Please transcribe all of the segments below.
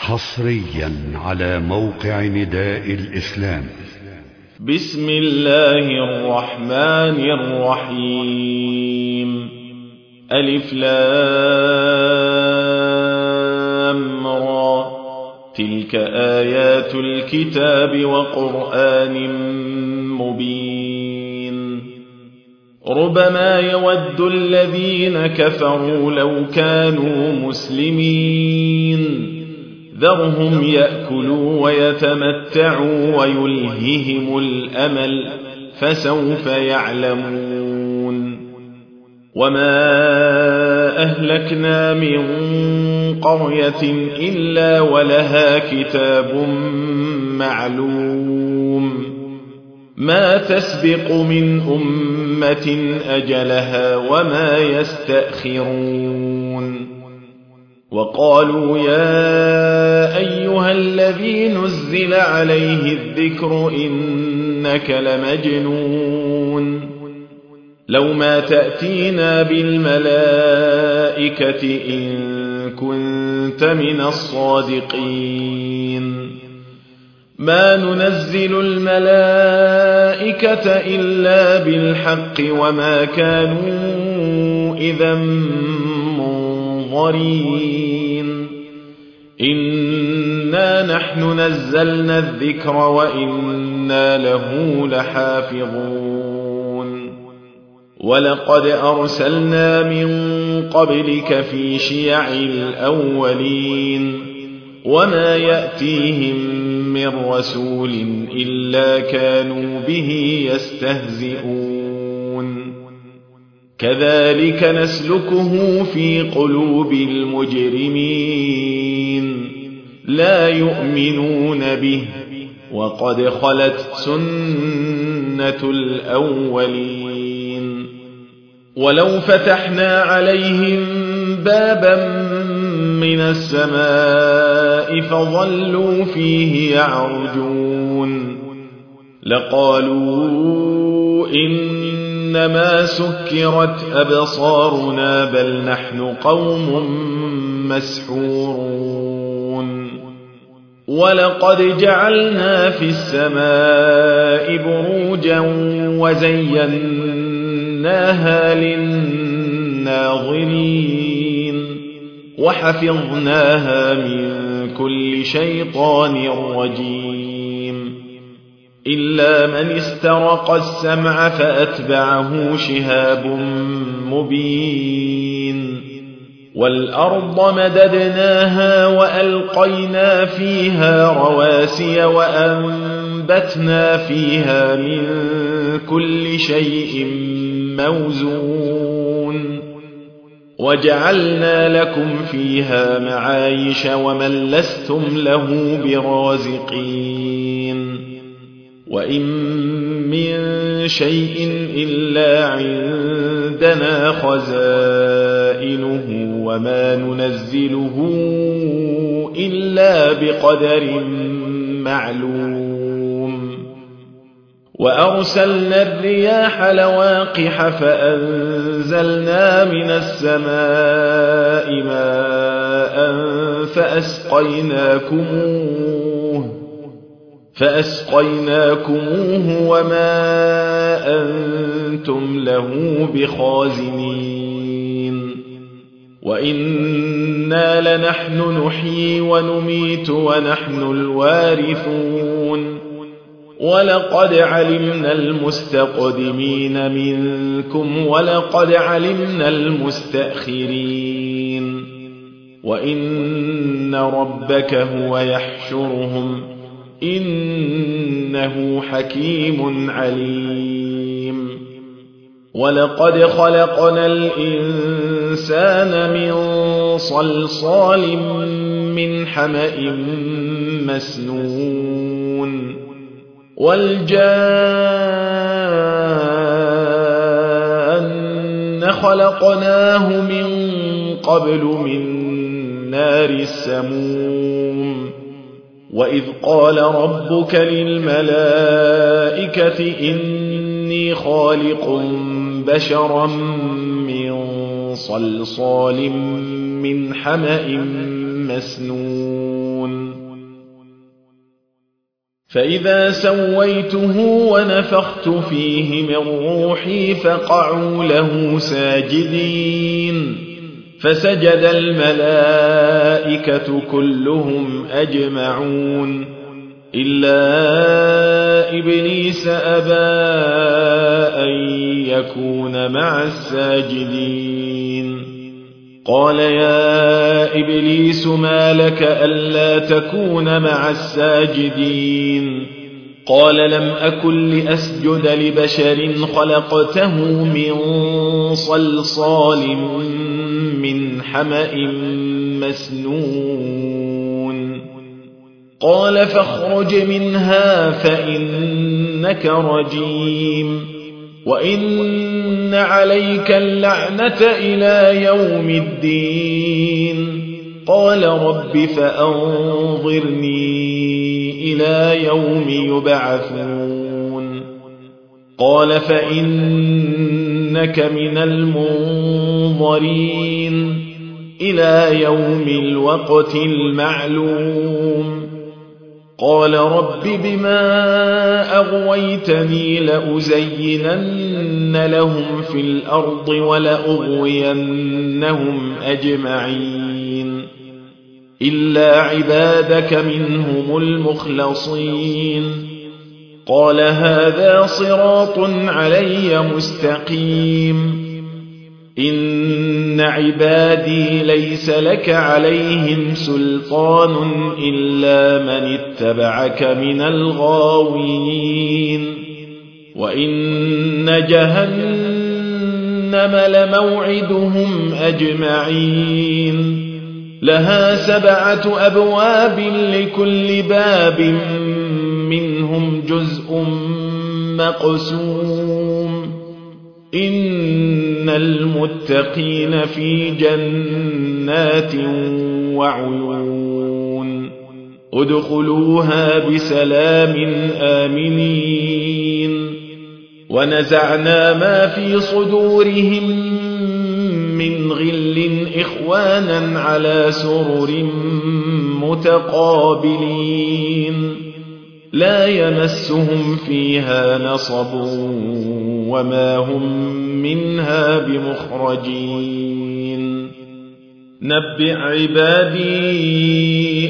حصريا على موقع نداء الإسلام. بسم الله الرحمن الرحيم. ألف لام را، تلك آيات الكتاب وقرآن مبين. ربما يود الذين كفروا لو كانوا مسلمين، ذرهم يأكلوا ويتمتعوا ويلههم الأمل، فسوف يعلمون. وما أهلكنا من قرية إلا ولها كتاب معلوم، ما تسبق من أمة أجلها وما يستأخرون. وقالوا يا أيها الذي نزل عليه الذكر إنك لمجنون، لو ما تأتينا بالملائكة إن كنت من الصادقين. ما ننزل الملائكة إلا بالحق وما كانوا إذا منظرين. إنا نحن نزلنا الذكر وإنا له لحافظون. ولقد أرسلنا من قبلك في شيع الأولين، وما يأتيهم من رسول إلا كانوا به يستهزئون. كذلك نسلكه في قلوب المجرمين، لا يؤمنون به وقد خلت سنة الأولين. ولو فتحنا عليهم بابا من السماء فظلوا فيه يعرجون لقالوا إنما سكرت أبصارنا بل نحن قوم مسحورون. ولقد جعلنا في السماء بروجا وزيناها للناظرين وحفظناها من كل شيطان رجيم. إلا من استرق السمع فأتبعه شهاب مبين. والأرض مددناها وألقينا فيها رواسي وأنبتنا فيها من كل شيء موزون. وجعلنا لكم فيها معايش ومن لستم له برازقين. وإن من شيء إلا عندنا خزائنه وما ننزله إلا بقدر معلوم. وأرسلنا الرياح لواقح فأنزلنا من السماء ماء فأسقيناكموه وما أنتم له بخازنين. وإنا لنحن نحيي ونميت ونحن الوارثون. ولقد علمنا المستقدمين منكم ولقد علمنا المستأخرين. وإن ربك هو يحشرهم إنه حكيم عليم. ولقد خلقنا الإنسان من صلصال من حمأ مسنون. والجان خلقناه من قبل من نار السموم. وإذ قال ربك للملائكة إني خالق بشرا من صلصال من حمأ مسنون فإذا سويته ونفخت فيه من روحي فقعوا له ساجدين فسجد الملائكة كلهم أجمعون إلا إبليس أبى أن يكون مع الساجدين قال يا إبليس ما لك ألا تكون مع الساجدين قال لم أكن لأسجد لبشر خلقته من صلصال من حمأ مسنون قال فاخرج منها فإنك رجيم وإن عليك اللعنة إلى يوم الدين قال رب فأنظرني إلى يوم يبعثون قال فإنك من المنظرين إلى يوم الوقت المعلوم قال رب بما أغويتني لأزينن لهم في الأرض ولأغوينهم أجمعين إلا عبادك منهم المخلصين قال هذا صراط علي مستقيم إن عبادي ليس لك عليهم سلطان إلا من اتبعك من الغاوين وإن جهنم لموعدهم أجمعين لها 7 أبواب لكل باب منهم جزء مقسوم إن المتقين في جنات وعيون ادخلوها بسلام آمنين ونزعنا ما في صدورهم من غل إخوانا على سرر متقابلين لا يمسهم فيها نصب وما هم منها بمخرجين نبئ عبادي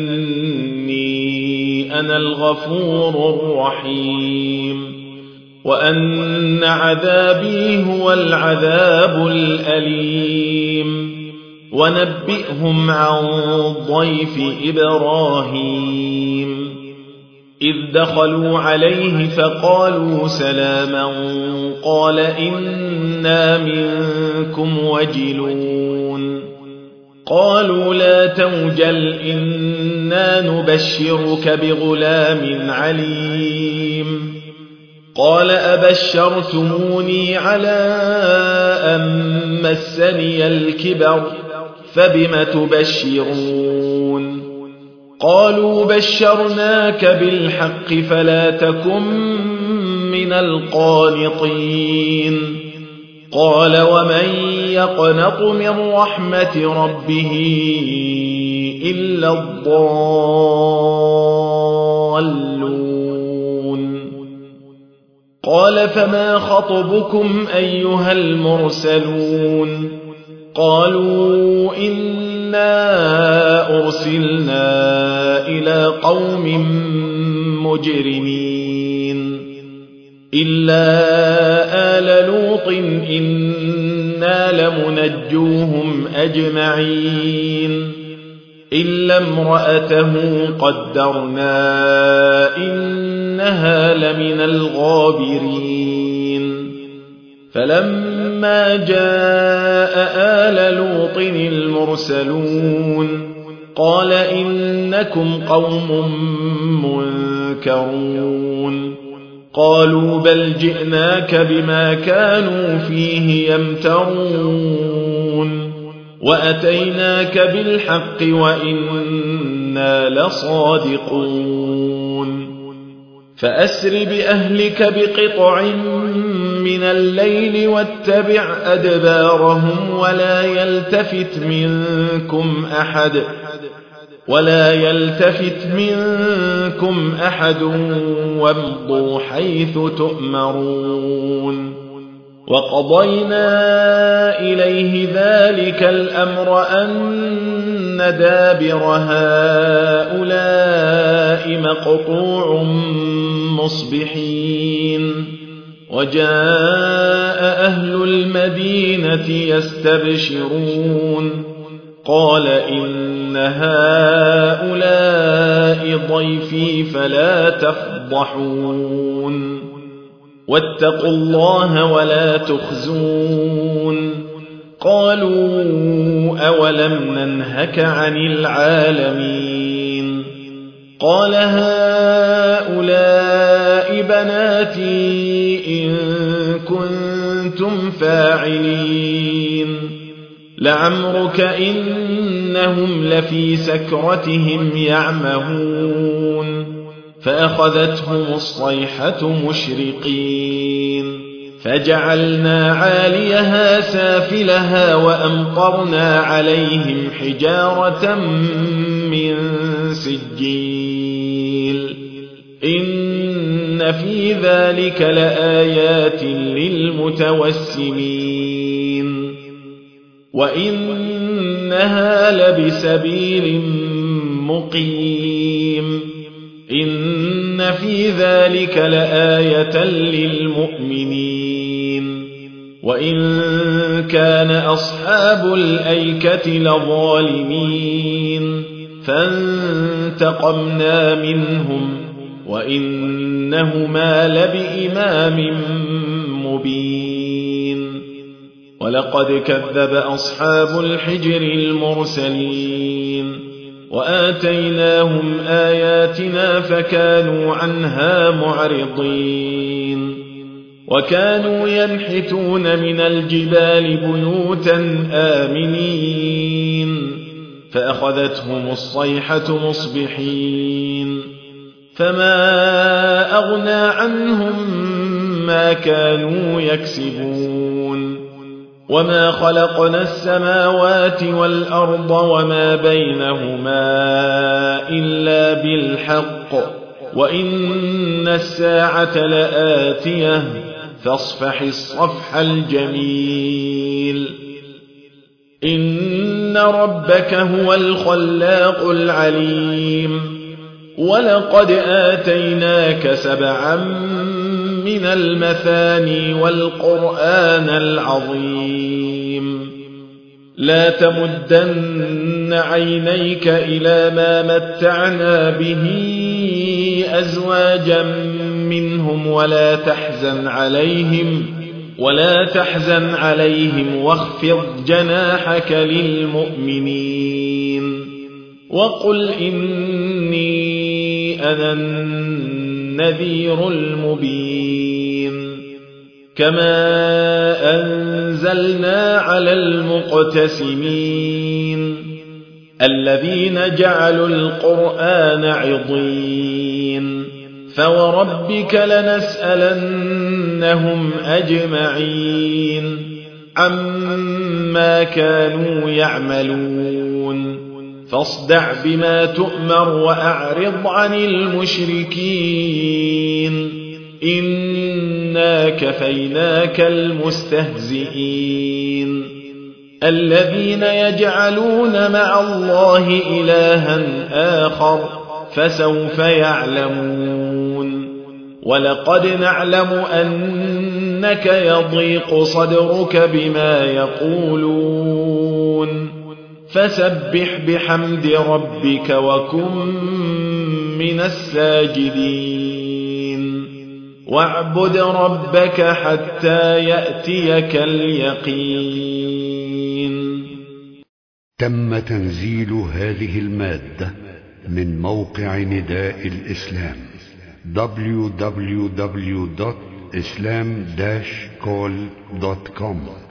أني أنا الغفور الرحيم وأن عذابي هو العذاب الأليم ونبئهم عن ضيف إبراهيم إذ دخلوا عليه فقالوا سلاما قال إنا منكم وجلون قالوا لا توجل إنا نبشرك بغلام عليم قال أبشرتموني على أن مسني الكبر فبم تبشرون قالوا بشرناك بالحق فلا تكن من القانطين قال ومن يقنط من رحمة ربه إلا الضالون قال فما خطبكم أيها المرسلون قالوا إنا أرسلنا إلى قوم مجرمين إلا آل لوط إنا لمنجوهم أجمعين إلا امرأته قدرنا إنها لمن الغابرين فلما جاء آل لوط المرسلون قال إنكم قوم منكرون قالوا بل جئناك بما كانوا فيه يمترون وأتيناك بالحق وإنا لصادقون فأسر بأهلك بقطع من الليل واتبع أدبارهم ولا يلتفت منكم أحد وامضوا حيث تؤمرون وقضينا إليه ذلك الأمر أن دابر هؤلاء مقطوع مصبحين وجاء أهل المدينة يستبشرون قال إن هؤلاء ضيفي فلا تفضحون واتقوا الله ولا تخزون قالوا أولم ننهك عن العالمين قال هؤلاء بناتي إن كنتم فاعلين لعمرك إنهم لفي سكرتهم يعمهون فأخذتهم الصيحة مشرقين فجعلنا عاليها سافلها وأمطرنا عليهم حجارة من سجيل إن في ذلك لآيات للمتوسمين وإنها لبسبيل مقيم إن في ذلك لآية للمؤمنين وإن كان أصحاب الأيكة لظالمين فانتقمنا منهم وإنهما لبإمام مبين ولقد كذب أصحاب الحجر المرسلين وآتيناهم آياتنا فكانوا عنها معرضين وكانوا ينحتون من الجبال بيوتا آمنين فأخذتهم الصيحة مصبحين فما أغنى عنهم ما كانوا يكسبون وما خلقنا السماوات والأرض وما بينهما إلا بالحق وإن الساعة لآتية فاصفح الصفح الجميل إن ربك هو الخلاق العليم ولقد آتيناك 7 من المثاني والقرآن العظيم لا تمدن عينيك إلى ما متعنا به أزواجا منهم ولا تحزن عليهم واخفض جناحك للمؤمنين وقل إني أنا النذير المبين كما أنزلنا على المقتسمين الذين جعلوا القرآن عضين فوربك لنسألنهم أجمعين عما كانوا يعملون فاصدع بما تؤمر وأعرض عن المشركين إنا كفيناك المستهزئين الذين يجعلون مع الله إلها آخر فسوف يعلمون ولقد نعلم أنك يضيق صدرك بما يقولون فسبح بحمد ربك وكن من الساجدين واعبد ربك حتى يأتيك اليقين. تم تنزيل هذه المادة من موقع نداء الإسلام www.islam-call.com